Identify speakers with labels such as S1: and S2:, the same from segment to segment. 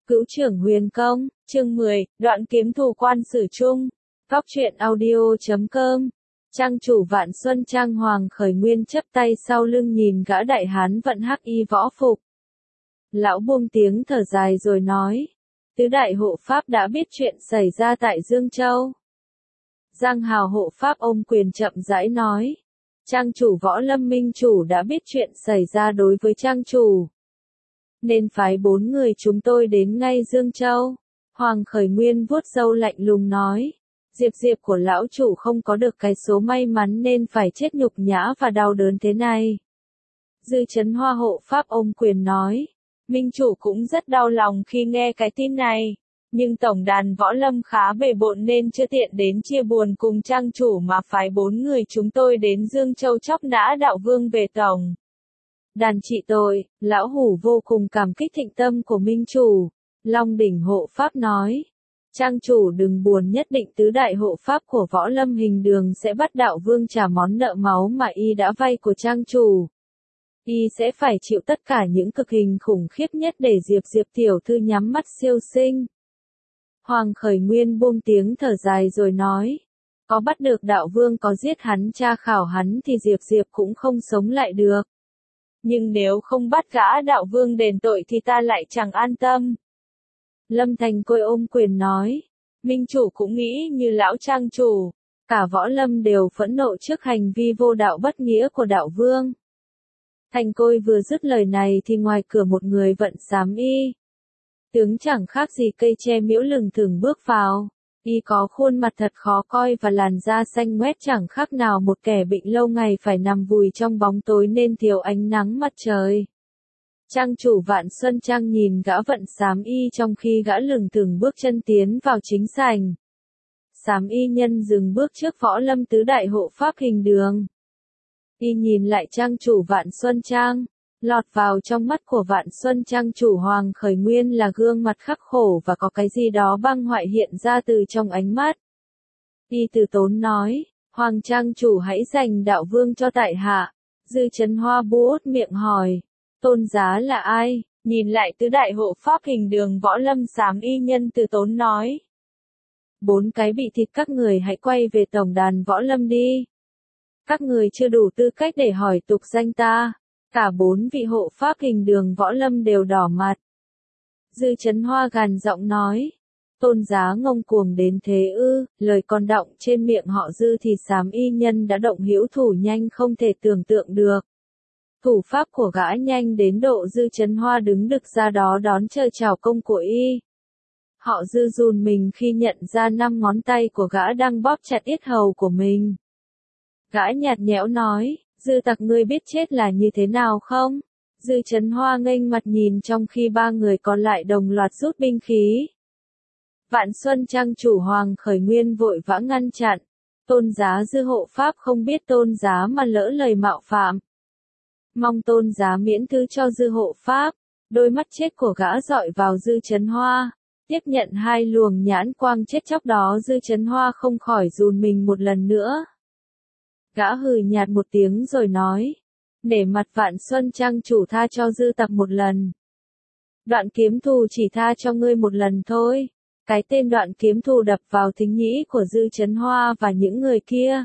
S1: Cữu trưởng huyền công, chương 10, đoạn kiếm thù quan sử chung. Góc truyện audio.com. Trang chủ Vạn Xuân Trang Hoàng Khởi Nguyên chắp tay sau lưng nhìn gã đại hán vận hắc y võ phục. Lão buông tiếng thở dài rồi nói. Tứ đại hộ pháp đã biết chuyện xảy ra tại Dương Châu. Giang Hào hộ pháp ôm quyền chậm rãi nói. Trang chủ Võ Lâm Minh chủ đã biết chuyện xảy ra đối với trang chủ, nên phái 4 người chúng tôi đến ngay Dương Châu. Hoàng Khởi Nguyên vuốt râu lạnh lùng nói. Diệp của lão chủ không có được cái số may mắn nên phải chết nhục nhã và đau đớn thế này. Dư Chấn Hoa hộ pháp ôm quyền nói. Minh chủ cũng rất đau lòng khi nghe cái tin này. Nhưng tổng đàn Võ Lâm khá bề bộn nên chưa tiện đến chia buồn cùng trang chủ mà phái 4 người chúng tôi đến Dương Châu chóc nã đạo vương về tổng đàn trị tội. Lão Hủ vô cùng cảm kích thịnh tâm của Minh chủ. Long Đỉnh hộ pháp nói. Trang chủ đừng buồn, nhất định tứ đại hộ pháp của Võ Lâm Hình Đường sẽ bắt đạo vương trả món nợ máu mà y đã vay của trang chủ. Y sẽ phải chịu tất cả những cực hình khủng khiếp nhất để Diệp tiểu thư nhắm mắt siêu sinh. Hoàng Khởi Nguyên buông tiếng thở dài rồi nói. Có bắt được đạo vương, có giết hắn, tra khảo hắn thì Diệp cũng không sống lại được. Nhưng nếu không bắt gã đạo vương đền tội thì ta lại chẳng an tâm. Lâm Thành Côi ôm quyền nói. Minh chủ cũng nghĩ như lão trang chủ. Cả Võ Lâm đều phẫn nộ trước hành vi vô đạo bất nghĩa của đạo vương. Thành Côi vừa dứt lời này thì ngoài cửa một người vận xám y tướng chẳng khác gì cây tre miễu lừng thừng bước vào. Y có khuôn mặt thật khó coi và làn da xanh ngoét chẳng khác nào một kẻ bệnh lâu ngày phải nằm vùi trong bóng tối nên thiếu ánh nắng mặt trời. Trang chủ Vạn Xuân Trang nhìn gã vận xám y trong khi gã lừng thừng bước chân tiến vào chính sảnh. Xám y nhân dừng bước trước Võ Lâm tứ đại hộ pháp Hình Đường. Y nhìn lại trang chủ Vạn Xuân Trang. Lọt vào trong mắt của Vạn Xuân Trang chủ Hoàng Khởi Nguyên là gương mặt khắc khổ và có cái gì đó băng hoại hiện ra từ trong ánh mắt. Y từ tốn nói, Hoàng Trang chủ hãy dành đạo vương cho tại hạ. Dư Chấn Hoa buốt miệng hỏi, tôn giá là ai? Nhìn lại tứ đại hộ pháp Hình Đường Võ Lâm, xám y nhân từ tốn nói. 4 cái bị thịt, các người hãy quay về tổng đàn Võ Lâm đi. Các người chưa đủ tư cách để hỏi tục danh ta. Cả 4 vị hộ pháp Hình Đường Võ Lâm đều đỏ mặt. Dư Chấn Hoa gằn giọng nói. Tôn giá ngông cuồng đến thế ư? Lời còn đọng trên miệng họ Dư thì xám y nhân đã động hữu thủ nhanh không thể tưởng tượng được. Thủ pháp của gã nhanh đến độ Dư Chấn Hoa đứng đực ra đó đón chờ chào công của y. Họ Dư run mình khi nhận ra 5 ngón tay của gã đang bóp chặt yết hầu của mình. Gã nhạt nhẽo nói. Dư tặc, ngươi biết chết là như thế nào không? Dư Chấn Hoa nghênh mặt nhìn trong khi 3 người còn lại đồng loạt rút binh khí. Vạn Xuân Trang chủ Hoàng Khởi Nguyên vội vã ngăn chặn. Tôn giá Dư hộ pháp không biết tôn giá mà lỡ lời mạo phạm. Mong tôn giá miễn thứ cho Dư hộ pháp. Đôi mắt chết của gã dọi vào Dư Chấn Hoa. Tiếp nhận 2 luồng nhãn quang chết chóc đó, Dư Chấn Hoa không khỏi run mình một lần nữa. Gã hừ nhạt một tiếng rồi nói. Để mặt Vạn Xuân Trang chủ tha cho Dư tặc một lần. Đoạn kiếm thù chỉ tha cho ngươi một lần thôi. Cái tên đoạn kiếm thù đập vào thính nhĩ của Dư Chấn Hoa và những người kia.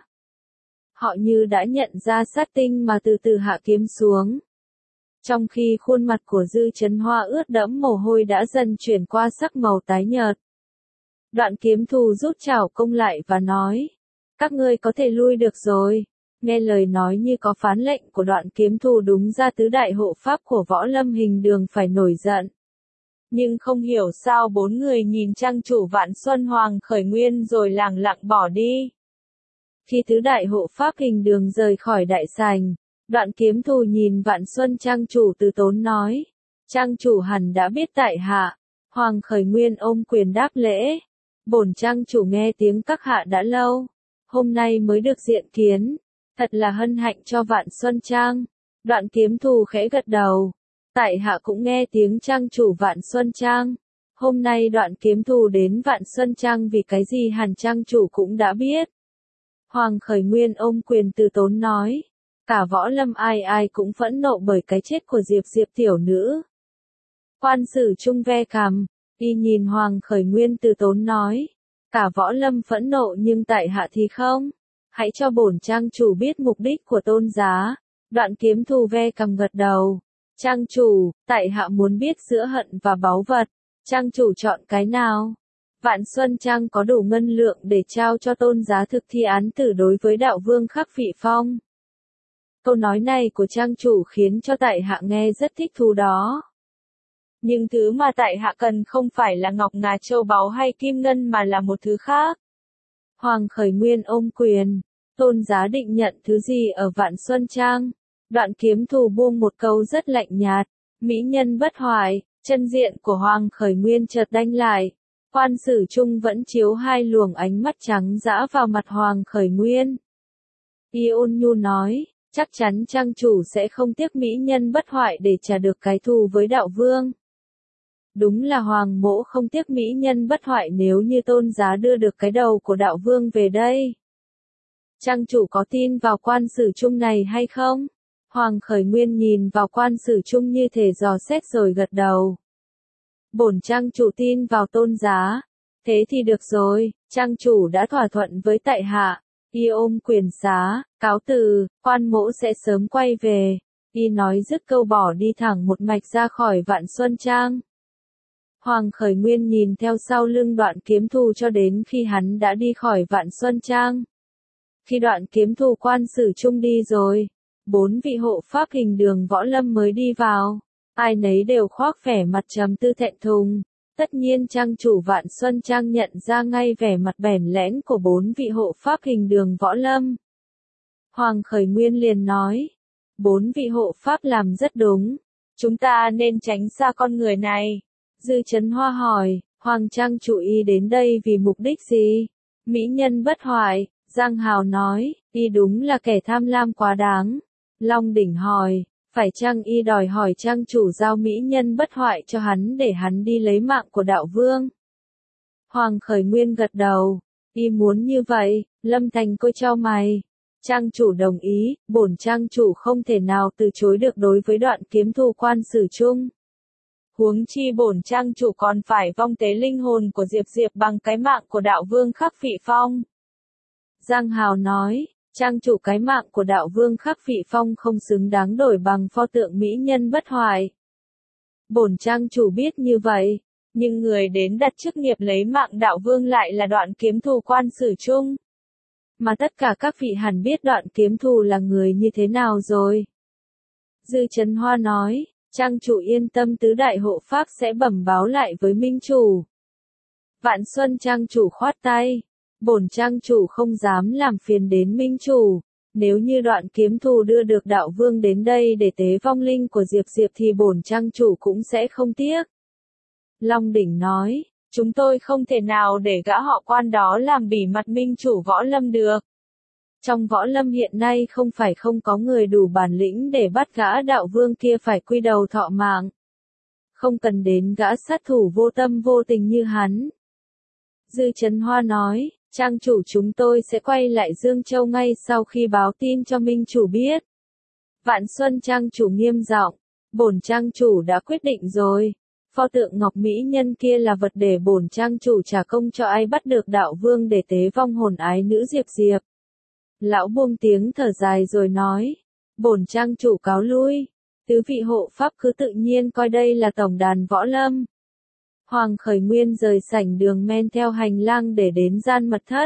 S1: Họ như đã nhận ra sát tinh mà từ từ hạ kiếm xuống. Trong khi khuôn mặt của Dư Chấn Hoa ướt đẫm mồ hôi đã dần chuyển qua sắc màu tái nhợt. Đoạn kiếm thù rút chảo công lại và nói. Các ngươi có thể lui được rồi. Nghe lời nói như có phán lệnh của đoạn kiếm thù, đúng ra tứ đại hộ pháp của Võ Lâm Hình Đường phải nổi giận. Nhưng không hiểu sao 4 người nhìn trang chủ Vạn Xuân Hoàng Khởi Nguyên rồi lẳng lặng bỏ đi. Khi tứ đại hộ pháp Hình Đường rời khỏi đại sảnh, đoạn kiếm thù nhìn Vạn Xuân Trang chủ từ tốn nói. Trang chủ hẳn đã biết tại hạ. Hoàng Khởi Nguyên ôm quyền đáp lễ. Bổn trang chủ nghe tiếng các hạ đã lâu. Hôm nay mới được diện kiến. Thật là hân hạnh cho Vạn Xuân Trang. Đoạn kiếm thù khẽ gật đầu. Tại hạ cũng nghe tiếng trang chủ Vạn Xuân Trang. Hôm nay đoạn kiếm thù đến Vạn Xuân Trang vì cái gì hẳn trang chủ cũng đã biết. Hoàng Khởi Nguyên ôm quyền từ tốn nói. Cả Võ Lâm ai cũng phẫn nộ bởi cái chết của Diệp tiểu nữ. Quan sử chung ve cằm. Y nhìn Hoàng Khởi Nguyên từ tốn nói. Cả võ lâm phẫn nộ nhưng tại hạ thì không. Hãy cho bổn trang chủ biết mục đích của tôn giá. Đoạn Kiếm Thù ve cằm gật đầu. Trang chủ, tại hạ muốn biết giữa hận và báu vật. Trang chủ chọn cái nào? Vạn Xuân Trang có đủ ngân lượng để trao cho tôn giá thực thi án tử đối với đạo vương Khắc Phỉ Phong. Câu nói này của trang chủ khiến cho tại hạ nghe rất thích thú đó. Nhưng thứ mà tại hạ cần không phải là ngọc ngà châu báu hay kim ngân mà là một thứ khác. Hoàng Khởi Nguyên ôm quyền. Tôn giá định nhận thứ gì ở Vạn Xuân Trang? Đoạn Kiếm Thù buông một câu rất lạnh nhạt. Mỹ nhân bất hoại. Chân diện của Hoàng Khởi Nguyên chợt đanh lại. Quan Sử Trung vẫn chiếu hai luồng ánh mắt trắng dã vào mặt Hoàng Khởi Nguyên. Y ôn nhu nói, chắc chắn trang chủ sẽ không tiếc mỹ nhân bất hoại để trả được cái thù với đạo vương. Đúng là Hoàng mỗ không tiếc mỹ nhân bất hoại nếu như tôn giá đưa được cái đầu của đạo vương về đây. Trang chủ có tin vào Quan Sử Trung này hay không? Hoàng Khởi Nguyên nhìn vào Quan Sử Trung như thể dò xét rồi gật đầu. Bổn trang chủ tin vào tôn giá. Thế thì được rồi, trang chủ đã thỏa thuận với tại hạ. Y ôm quyền xá, cáo từ, quan mỗ sẽ sớm quay về. Y nói dứt câu bỏ đi thẳng một mạch ra khỏi Vạn Xuân Trang. Hoàng Khởi Nguyên nhìn theo sau lưng Đoạn Kiếm Thù cho đến khi hắn đã đi khỏi Vạn Xuân Trang. Khi Đoạn Kiếm Thù Quan Sử Trung đi rồi, 4 vị hộ pháp Hình Đường Võ Lâm mới đi vào. Ai nấy đều khoác vẻ mặt trầm tư thẹn thùng. Tất nhiên trang chủ Vạn Xuân Trang nhận ra ngay vẻ mặt bẽn lẽn của 4 vị hộ pháp Hình Đường Võ Lâm. Hoàng Khởi Nguyên liền nói, 4 vị hộ pháp làm rất đúng. Chúng ta nên tránh xa con người này. Dư Chấn Hoa hỏi, Hoàng trang chủ y đến đây vì mục đích gì? Mỹ nhân bất hoại, Giang Hào nói, y đúng là kẻ tham lam quá đáng. Long Đỉnh hỏi, phải chăng y đòi hỏi trang chủ giao mỹ nhân bất hoại cho hắn để hắn đi lấy mạng của đạo vương? Hoàng Khởi Nguyên gật đầu, y muốn như vậy. Lâm Thành Côi chau mày. Trang chủ đồng ý, bổn trang chủ không thể nào từ chối được đối với Đoạn Kiếm Thù Quan Sử Trung. Huống chi bổn trang chủ còn phải vong tế linh hồn của Diệp Diệp bằng cái mạng của đạo vương Khắc Phỉ Phong. Giang Hào nói, trang chủ cái mạng của đạo vương Khắc Phỉ Phong không xứng đáng đổi bằng pho tượng mỹ nhân bất hoại. Bổn trang chủ biết như vậy, nhưng người đến đặt chức nghiệp lấy mạng đạo vương lại là Đoạn Kiếm Thù Quan Sử Trung. Mà tất cả các vị hẳn biết Đoạn Kiếm Thù là người như thế nào rồi. Dư Chấn Hoa nói, trang chủ yên tâm, tứ đại hộ pháp sẽ bẩm báo lại với minh chủ. Vạn Xuân trang chủ khoát tay, bổn trang chủ không dám làm phiền đến minh chủ. Nếu như Đoạn Kiếm Thù đưa được đạo vương đến đây để tế vong linh của Diệp Diệp thì bổn trang chủ cũng sẽ không tiếc. Long Đỉnh nói, chúng tôi không thể nào để gã họ Quan đó làm bỉ mặt minh chủ võ lâm được. Trong võ lâm hiện nay không phải không có người đủ bản lĩnh để bắt gã đạo vương kia phải quy đầu thọ mạng. Không cần đến gã sát thủ vô tâm vô tình như hắn. Dư Chấn Hoa nói, trang chủ chúng tôi sẽ quay lại Dương Châu ngay sau khi báo tin cho minh chủ biết. Vạn Xuân trang chủ nghiêm giọng, bổn trang chủ đã quyết định rồi. Pho tượng ngọc mỹ nhân kia là vật để bổn trang chủ trả công cho ai bắt được đạo vương để tế vong hồn ái nữ Diệp Diệp. Lão buông tiếng thở dài rồi nói, bổn trang chủ cáo lui. Tứ vị hộ pháp cứ tự nhiên coi đây là tổng đàn võ lâm. Hoàng Khởi Nguyên rời sảnh đường men theo hành lang để đến gian mật thất.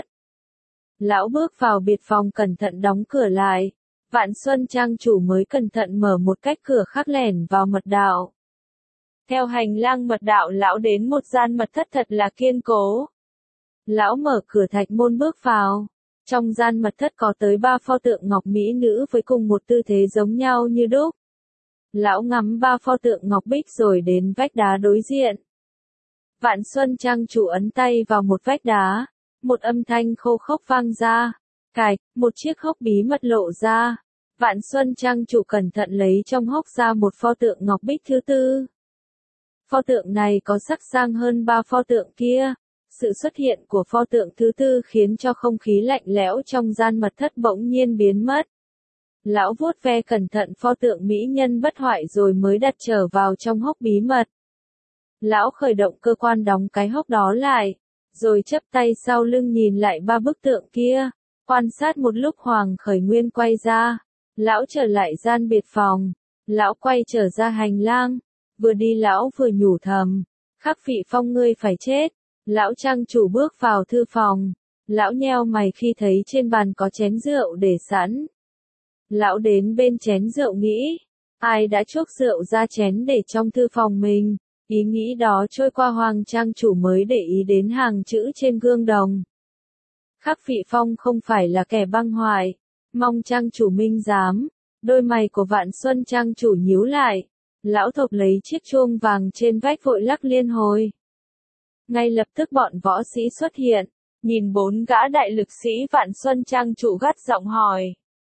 S1: Lão bước vào biệt phòng cẩn thận đóng cửa lại. Vạn Xuân trang chủ mới cẩn thận mở một cách cửa khác lẻn vào mật đạo. Theo hành lang mật đạo lão đến một gian mật thất thật là kiên cố. Lão mở cửa thạch môn bước vào. Trong gian mật thất có tới 3 pho tượng ngọc mỹ nữ với cùng một tư thế giống nhau như đúc. Lão ngắm 3 pho tượng ngọc bích rồi đến vách đá đối diện. Vạn Xuân trang chủ ấn tay vào một vách đá. Một âm thanh khô khốc vang ra. Cạch, một chiếc hốc bí mật lộ ra. Vạn Xuân trang chủ cẩn thận lấy trong hốc ra một pho tượng ngọc bích thứ tư. Pho tượng này có sắc sang hơn 3 pho tượng kia. Sự xuất hiện của pho tượng thứ tư khiến cho không khí lạnh lẽo trong gian mật thất bỗng nhiên biến mất. Lão vuốt ve cẩn thận pho tượng mỹ nhân bất hoại rồi mới đặt trở vào trong hốc bí mật. Lão khởi động cơ quan đóng cái hốc đó lại, rồi chắp tay sau lưng nhìn lại ba bức tượng kia, quan sát một lúc Hoàng Khởi Nguyên quay ra. Lão trở lại gian biệt phòng, lão quay trở ra hành lang, vừa đi lão vừa nhủ thầm, Khắc Phỉ Phong ngươi phải chết. Lão trang chủ bước vào thư phòng, lão nheo mày khi thấy trên bàn có chén rượu để sẵn. Lão đến bên chén rượu nghĩ, ai đã chuốc rượu ra chén để trong thư phòng mình. Ý nghĩ đó trôi qua Hoàng trang chủ mới để ý đến hàng chữ trên gương đồng. Khắc Phỉ Phong không phải là kẻ băng hoại, mong trang chủ minh giám. Đôi mày của Vạn Xuân trang chủ nhíu lại, lão thộp lấy chiếc chuông vàng trên vách vội lắc liên hồi. Ngay lập tức bọn võ sĩ xuất hiện, nhìn bốn gã đại lực sĩ Vạn Xuân trang chủ gắt giọng hỏi.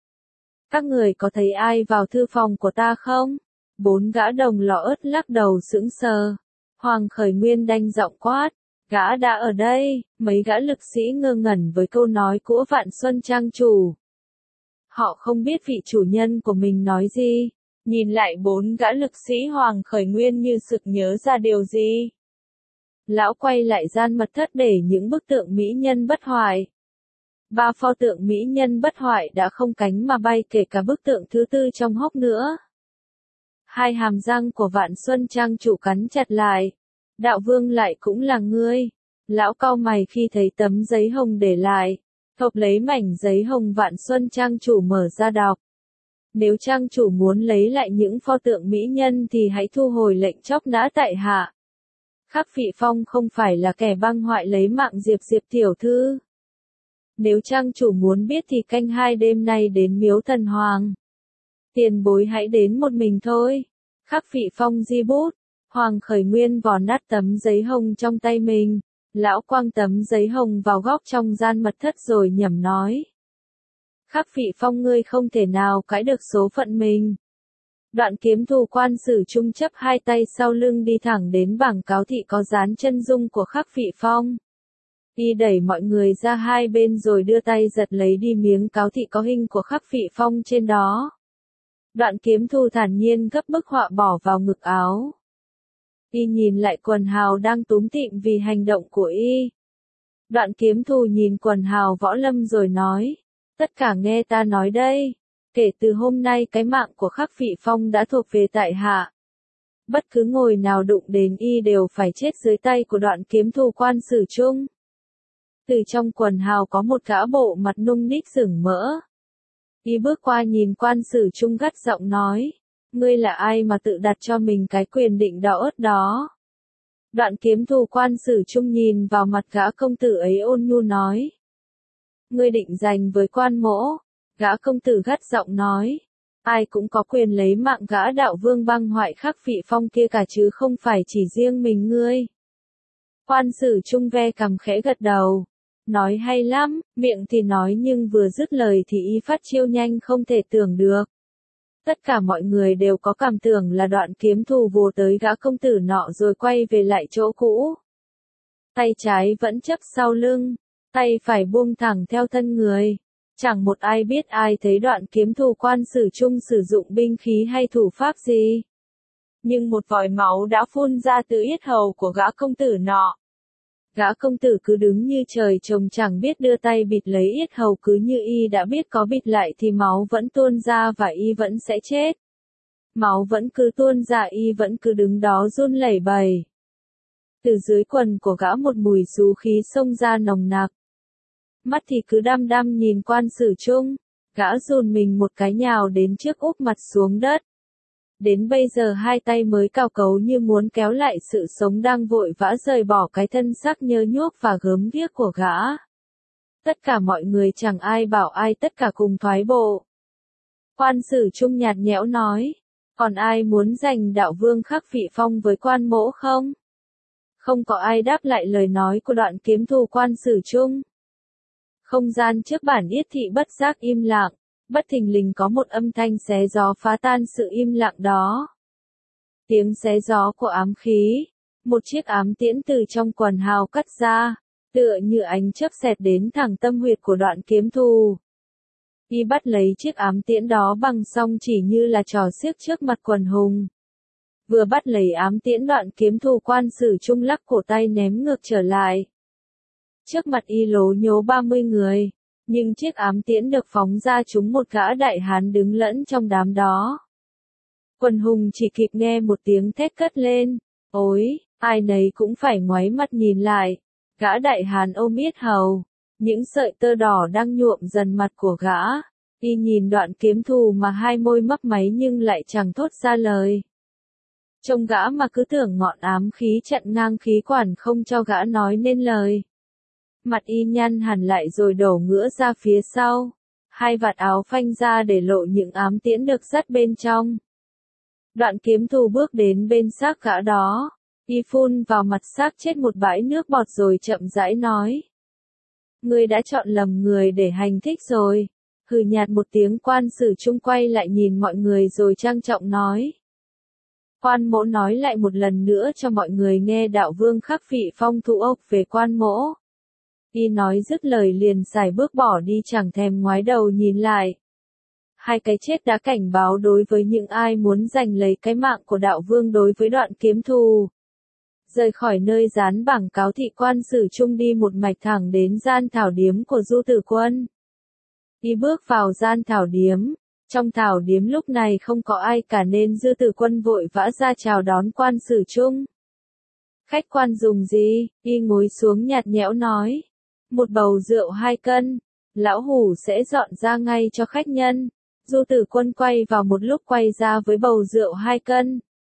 S1: Các người có thấy ai vào thư phòng của ta không? Bốn gã đồng lọ ớt lắc đầu sững sờ. Hoàng Khởi Nguyên đanh giọng quát, gã đã ở đây. Mấy gã lực sĩ ngơ ngẩn với câu nói của Vạn Xuân trang chủ. Họ không biết vị chủ nhân của mình nói gì. Nhìn lại bốn gã lực sĩ Hoàng Khởi Nguyên như sực nhớ ra điều gì. Lão quay lại gian mật thất để những bức tượng mỹ nhân bất hoại. Ba pho tượng mỹ nhân bất hoại đã không cánh mà bay, kể cả bức tượng thứ tư trong hốc nữa. Hai hàm răng của Vạn Xuân trang chủ cắn chặt lại. Đạo vương lại cũng là ngươi. Lão cau mày khi thấy tấm giấy hồng để lại. Thộp lấy mảnh giấy hồng Vạn Xuân trang chủ mở ra đọc. Nếu trang chủ muốn lấy lại những pho tượng mỹ nhân thì hãy thu hồi lệnh chóc nã tại hạ. Khắc Phỉ Phong không phải là kẻ băng hoại lấy mạng Diệp tiểu thư. Nếu trang chủ muốn biết thì canh 2 đêm nay đến miếu thần hoàng. Tiền bối hãy đến một mình thôi. Khắc Phỉ Phong di bút. Hoàng Khởi Nguyên vò nát tấm giấy hồng trong tay mình. Lão quăng tấm giấy hồng vào góc trong gian mật thất rồi nhẩm nói. Khắc Phỉ Phong ngươi không thể nào cãi được số phận mình. Đoạn Kiếm Thù quan sử trung chấp hai tay sau lưng đi thẳng đến bảng cáo thị có dán chân dung của Khắc Phỉ Phong. Y đẩy mọi người ra hai bên rồi đưa tay giật lấy đi miếng cáo thị có hình của Khắc Phỉ Phong trên đó. Đoạn Kiếm Thù thản nhiên gấp bức họa bỏ vào ngực áo. Y nhìn lại Quần Hào đang túm tịm vì hành động của Y. Đoạn Kiếm Thù nhìn Quần Hào Võ Lâm rồi nói, tất cả nghe ta nói đây. Kể từ hôm nay cái mạng của Khắc Phỉ Phong đã thuộc về tại hạ. Bất cứ ngồi nào đụng đến Y đều phải chết dưới tay của Đoạn Kiếm Thù quan sử trung. Từ trong Quần Hào có một gã bộ mặt nung ních sửng mỡ. Y bước qua nhìn quan sử trung gắt giọng nói, ngươi là ai mà tự đặt cho mình cái quyền định đạo ớt đó? Đoạn Kiếm Thù quan sử trung nhìn vào mặt gã công tử ấy ôn nhu nói, ngươi định giành với quan mỗ. Gã công tử gắt giọng nói, ai cũng có quyền lấy mạng gã đạo vương băng hoại Khắc Phỉ Phong kia cả chứ không phải chỉ riêng mình ngươi. Quan sử trung ve cằm khẽ gật đầu, nói hay lắm, miệng thì nói nhưng vừa dứt lời thì Y phát chiêu nhanh không thể tưởng được. Tất cả mọi người đều có cảm tưởng là Đoạn Kiếm Thù vồ tới gã công tử nọ rồi quay về lại chỗ cũ. Tay trái vẫn chấp sau lưng, tay phải buông thẳng theo thân người. Chẳng một ai biết ai thấy Đoạn Kiếm Thù quan sử trung sử dụng binh khí hay thủ pháp gì. Nhưng một vòi máu đã phun ra từ yết hầu của gã công tử nọ. Gã công tử cứ đứng như trời trồng chẳng biết đưa tay bịt lấy yết hầu, cứ như Y đã biết có bịt lại thì máu vẫn tuôn ra và Y vẫn sẽ chết. Máu vẫn cứ tuôn ra, Y vẫn cứ đứng đó run lẩy bẩy. Từ dưới quần của gã một mùi xú khí xông ra nồng nặc. Mắt thì cứ đăm đăm nhìn quan sử trung, gã dồn mình một cái nhào đến trước úp mặt xuống đất. Đến bây giờ hai tay mới cào cấu như muốn kéo lại sự sống đang vội vã rời bỏ cái thân xác nhơ nhuốc và gớm ghiếc của gã. Tất cả mọi người chẳng ai bảo ai, tất cả cùng thoái bộ. Quan sử trung nhạt nhẽo nói, còn ai muốn giành đạo vương Khắc Phỉ Phong với quan mỗ không? Không có ai đáp lại lời nói của Đoạn Kiếm Thù quan sử trung. Không gian trước bản yết thị bất giác im lặng, bất thình lình có một âm thanh xé gió phá tan sự im lặng đó. Tiếng xé gió của ám khí, một chiếc ám tiễn từ trong Quần Hào cắt ra, tựa như ánh chớp xẹt đến thẳng tâm huyệt của Đoạn Kiếm Thù. Y bắt lấy chiếc ám tiễn đó bằng song chỉ như là trò xiếc trước mặt quần hùng. vừa bắt lấy ám tiễn Đoạn Kiếm Thủ Quan Sử Trung lắc cổ tay ném ngược trở lại. Trước mặt y lố nhố 30 người, nhưng chiếc ám tiễn được phóng ra trúng một gã đại hán đứng lẫn trong đám đó. Quần hùng chỉ kịp nghe một tiếng thét cất lên, ối, ai nấy cũng phải ngoáy mặt nhìn lại, gã đại hán ôm yết hầu, những sợi tơ đỏ đang nhuộm dần mặt của gã, y nhìn Đoạn Kiếm Thủ mà hai môi mấp máy nhưng lại chẳng thốt ra lời. Trông gã mà cứ tưởng ngọn ám khí chặn ngang khí quản không cho gã nói nên lời. Mặt y nhăn hẳn lại rồi đổ ngửa ra phía sau, hai vạt áo phanh ra để lộ những ám tiễn được dắt bên trong. Đoạn Kiếm Thủ bước đến bên xác gã đó, y phun vào mặt xác chết một bãi nước bọt rồi chậm rãi nói. Ngươi đã chọn lầm người để hành thích rồi. Hừ nhạt một tiếng, Quan Sử Trung quay lại nhìn mọi người rồi trang trọng nói. Quan mỗ nói lại một lần nữa cho mọi người nghe đạo vương Khắc Phị Phong thụ ốc về quan mỗ. Y nói dứt lời liền sải bước bỏ đi chẳng thèm ngoái đầu nhìn lại. Hai cái chết đã cảnh báo đối với những ai muốn giành lấy cái mạng của đạo vương đối với Đoạn Kiếm Thủ. Rời khỏi nơi dán bảng cáo thị, Quan Sử Trung đi một mạch thẳng đến gian thảo điếm của Du Tử Quân. Y bước vào gian thảo điếm. Trong thảo điếm lúc này không có ai cả nên Dư Tử Quân vội vã ra chào đón Quan Sử Trung. Khách quan dùng gì? Y ngồi xuống nhạt nhẽo nói. Một bầu rượu 2 cân. Lão hủ sẽ dọn ra ngay cho khách nhân. Du Tử Quân quay vào một lúc quay ra với bầu rượu 2 cân.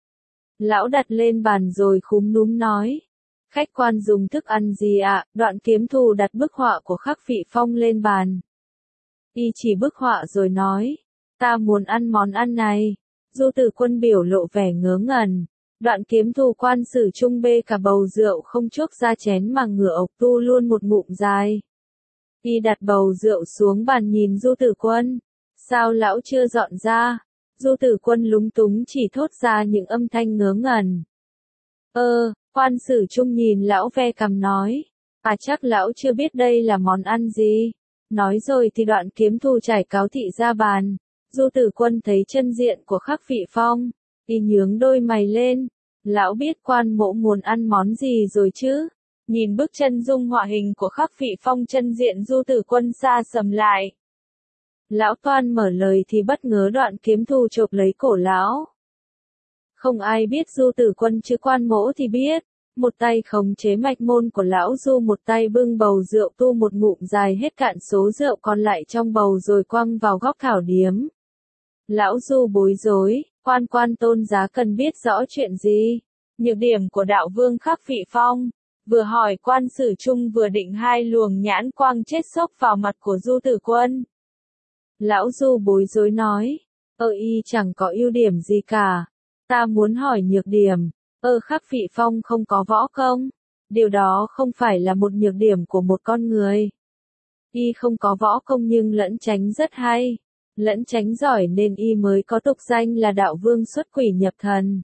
S1: Lão đặt lên bàn rồi khúm núm nói. Khách quan dùng thức ăn gì ạ? Đoạn Kiếm Thủ đặt bức họa của Khắc Phị Phong lên bàn. Y chỉ bức họa rồi nói. Ta muốn ăn món ăn này. Du Tử Quân biểu lộ vẻ ngớ ngẩn. Đoạn Kiếm Thủ Quan Sử Trung bê cả bầu rượu không chuốc ra chén mà ngửa ộc tu luôn một ngụm dài. Y đặt bầu rượu xuống bàn nhìn Du Tử Quân. Sao lão chưa dọn ra? Du Tử Quân lúng túng chỉ thốt ra những âm thanh ngớ ngẩn. Quan Sử Trung nhìn lão ve cằm nói. À chắc lão chưa biết đây là món ăn gì. Nói rồi thì Đoạn Kiếm Thủ trải cáo thị ra bàn. Du Tử Quân thấy chân diện của Khắc Phị Phong, y nhướng đôi mày lên. Lão biết quan mỗ muốn ăn món gì rồi chứ? Nhìn bức chân dung họa hình của Khắc Phị Phong, chân diện Du Tử Quân xa sầm lại. Lão toan mở lời thì bất ngờ Đoạn Kiếm Thủ chộp lấy cổ lão. Không ai biết Du Tử Quân chứ quan mỗ thì biết. Một tay khống chế mạch môn của lão Du, một tay bưng bầu rượu tu một ngụm dài hết cạn số rượu còn lại trong bầu rồi quăng vào góc thảo điếm. Lão Du bối rối, quan tôn giá cần biết rõ chuyện gì? Nhược điểm của đạo vương Khắc Phị Phong. Vừa hỏi Quan Sử Trung vừa định hai luồng nhãn quang chết sốc vào mặt của Du Tử Quân. Lão Du bối rối nói, y chẳng có ưu điểm gì cả. Ta muốn hỏi nhược điểm. Khắc Phị Phong không có võ công. Điều đó không phải là một nhược điểm của một con người. Y không có võ công nhưng lẫn tránh rất hay. Lẫn tránh giỏi nên y mới có tục danh là đạo vương xuất quỷ nhập thần.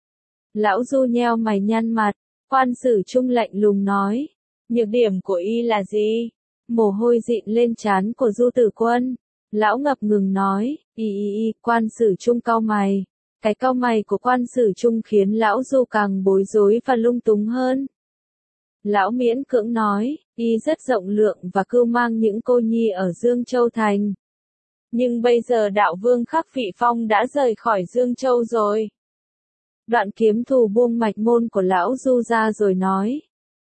S1: Lão Du nheo mày nhăn mặt. Quan Sử Trung lạnh lùng nói. Nhược điểm của y là gì? Mồ hôi dịn lên trán của Du Tử Quân. Lão ngập ngừng nói. Quan Sử Trung cau mày. Cái cau mày của Quan Sử Trung khiến lão Du càng bối rối và lung túng hơn. Lão miễn cưỡng nói. Y rất rộng lượng và cưu mang những cô nhi ở Dương Châu Thành. Nhưng bây giờ đạo vương Khắc Phị Phong đã rời khỏi Dương Châu rồi. Đoạn Kiếm Thủ buông mạch môn của lão Du ra rồi nói.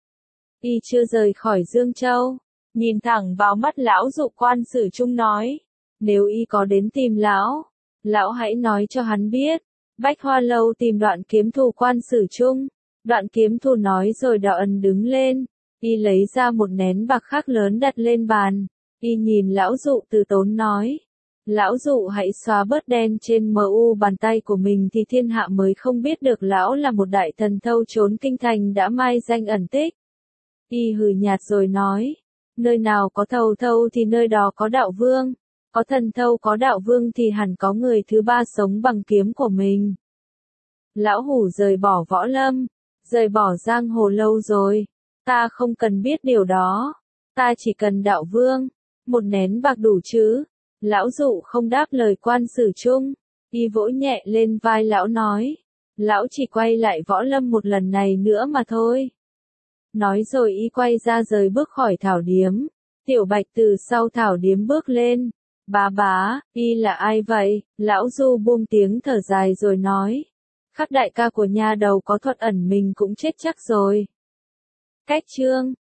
S1: Y chưa rời khỏi Dương Châu. Nhìn thẳng vào mắt lão Du, Quan Sử Trung nói. Nếu y có đến tìm lão hãy nói cho hắn biết. Bách Hoa Lâu tìm Đoạn Kiếm Thủ Quan Sử Trung. Đoạn Kiếm Thủ nói rồi đạo ẩn đứng lên. Y lấy ra một nén bạc khắc lớn đặt lên bàn. Y nhìn lão Dụ từ tốn nói. Lão Dụ hãy xóa bớt đen trên mu bàn tay của mình thì thiên hạ mới không biết được lão là một đại thần thâu trốn kinh thành đã mai danh ẩn tích. Y hừ nhạt rồi nói. Nơi nào có thâu thì nơi đó có đạo vương. Có thần thâu có đạo vương thì hẳn có người thứ ba sống bằng kiếm của mình. Lão hủ rời bỏ võ lâm. Rời bỏ giang hồ lâu rồi. Ta không cần biết điều đó. Ta chỉ cần đạo vương. Một nén bạc đủ chứ? Lão Dụ không đáp lời Quan Sử Trung. Y vỗ nhẹ lên vai lão nói. Lão chỉ quay lại Võ Lâm một lần này nữa mà thôi. Nói rồi y quay ra rời bước khỏi thảo điếm. Tiểu Bạch từ sau thảo điếm bước lên. Bá, y là ai vậy? Lão Du buông tiếng thở dài rồi nói. Khắc đại ca của nha đầu có thuật ẩn mình cũng chết chắc rồi. Cách chương